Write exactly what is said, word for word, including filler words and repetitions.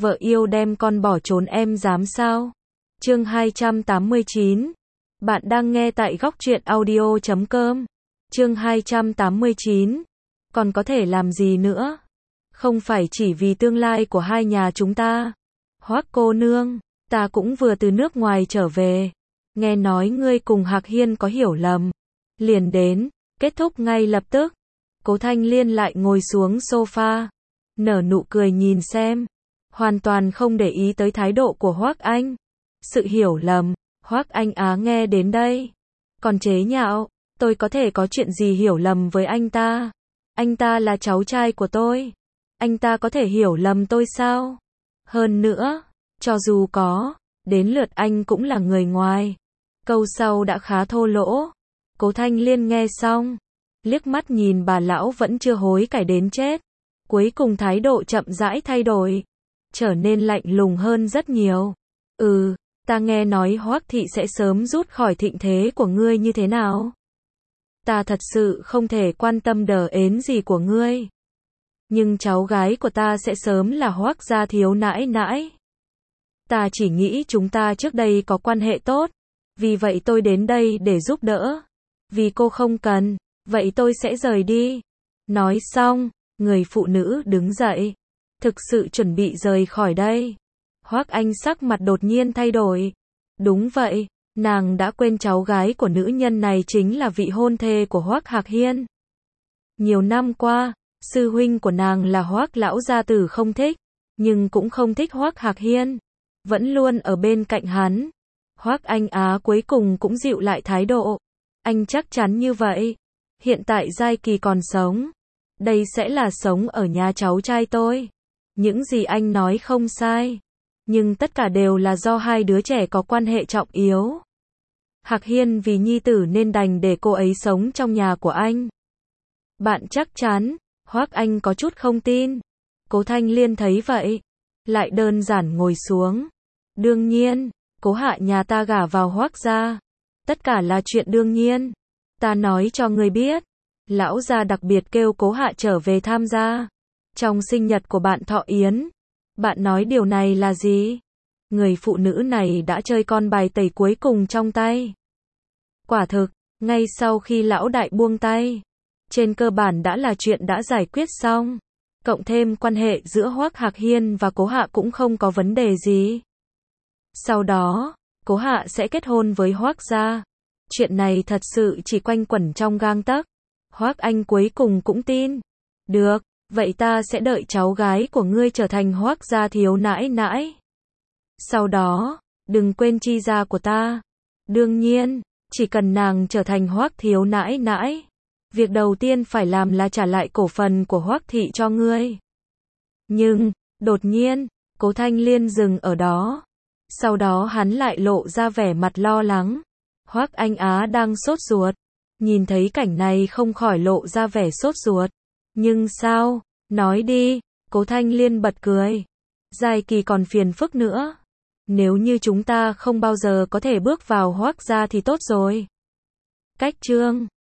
Vợ yêu đem con bỏ trốn em dám sao? Chương hai trăm tám mươi chín. Bạn đang nghe tại góc truyện audio chấm com. Chương hai trăm tám mươi chín. Còn có thể làm gì nữa? Không phải chỉ vì tương lai của hai nhà chúng ta. Hoắc cô nương, ta cũng vừa từ nước ngoài trở về. Nghe nói ngươi cùng Hạc Hiên có hiểu lầm. Liền đến, kết thúc ngay lập tức. Cố Thanh Liên lại ngồi xuống sofa. Nở nụ cười nhìn xem. Hoàn toàn không để ý tới thái độ của Hoắc Anh. Sự hiểu lầm, Hoắc Anh Á nghe đến đây. Còn chế nhạo, tôi có thể có chuyện gì hiểu lầm với anh ta? Anh ta là cháu trai của tôi. Anh ta có thể hiểu lầm tôi sao? Hơn nữa, cho dù có, đến lượt anh cũng là người ngoài. Câu sau đã khá thô lỗ. Cố Thanh Liên nghe xong, liếc mắt nhìn bà lão vẫn chưa hối cải đến chết. Cuối cùng thái độ chậm rãi thay đổi, trở nên lạnh lùng hơn rất nhiều. Ừ, ta nghe nói Hoắc thị sẽ sớm rút khỏi thịnh thế của ngươi như thế nào? Ta thật sự không thể quan tâm đờ ến gì của ngươi. Nhưng cháu gái của ta sẽ sớm là Hoắc gia thiếu nãi nãi. Ta chỉ nghĩ chúng ta trước đây có quan hệ tốt, vì vậy tôi đến đây để giúp đỡ. Vì cô không cần, vậy tôi sẽ rời đi. Nói xong, người phụ nữ đứng dậy, thực sự chuẩn bị rời khỏi đây. Hoắc Anh sắc mặt đột nhiên thay đổi. Đúng vậy, nàng đã quên cháu gái của nữ nhân này chính là vị hôn thê của Hoắc Hạc Hiên. Nhiều năm qua, sư huynh của nàng là Hoắc lão gia tử không thích, nhưng cũng không thích Hoắc Hạc Hiên, vẫn luôn ở bên cạnh hắn. Hoắc Anh Á cuối cùng cũng dịu lại thái độ. Anh chắc chắn như vậy. Hiện tại Giai Kỳ còn sống. Đây sẽ là sống ở nhà cháu trai tôi. Những gì anh nói không sai. Nhưng tất cả đều là do hai đứa trẻ có quan hệ trọng yếu. Hạc Hiên vì nhi tử nên đành để cô ấy sống trong nhà của anh. Bạn chắc chắn? Hoắc Anh có chút không tin. Cố Thanh Liên thấy vậy, lại đơn giản ngồi xuống. Đương nhiên, Cố hạ nhà ta gả vào Hoắc gia. Tất cả là chuyện đương nhiên. Ta nói cho người biết. Lão gia đặc biệt kêu Cố hạ trở về tham gia trong sinh nhật của bạn Thọ Yến. Bạn nói điều này là gì? Người phụ nữ này đã chơi con bài tẩy cuối cùng trong tay. Quả thực, ngay sau khi lão đại buông tay, trên cơ bản đã là chuyện đã giải quyết xong. Cộng thêm quan hệ giữa Hoắc Hạc Hiên và Cố hạ cũng không có vấn đề gì. Sau đó, Cố hạ sẽ kết hôn với Hoắc gia. Chuyện này thật sự chỉ quanh quẩn trong gang tấc. Hoắc Anh cuối cùng cũng tin. Được, vậy ta sẽ đợi cháu gái của ngươi trở thành Hoắc gia thiếu nãi nãi. Sau đó, đừng quên chi gia của ta. Đương nhiên, chỉ cần nàng trở thành Hoắc thiếu nãi nãi, việc đầu tiên phải làm là trả lại cổ phần của Hoắc thị cho ngươi. Nhưng, đột nhiên, Cố Thanh Liên dừng ở đó. Sau đó hắn lại lộ ra vẻ mặt lo lắng. Hoắc Anh Á đang sốt ruột. Nhìn thấy cảnh này không khỏi lộ ra vẻ sốt ruột. Nhưng sao? Nói đi. Cố Thanh Liên bật cười. Giai Kỳ còn phiền phức nữa. Nếu như chúng ta không bao giờ có thể bước vào Hoắc gia thì tốt rồi. Cách chương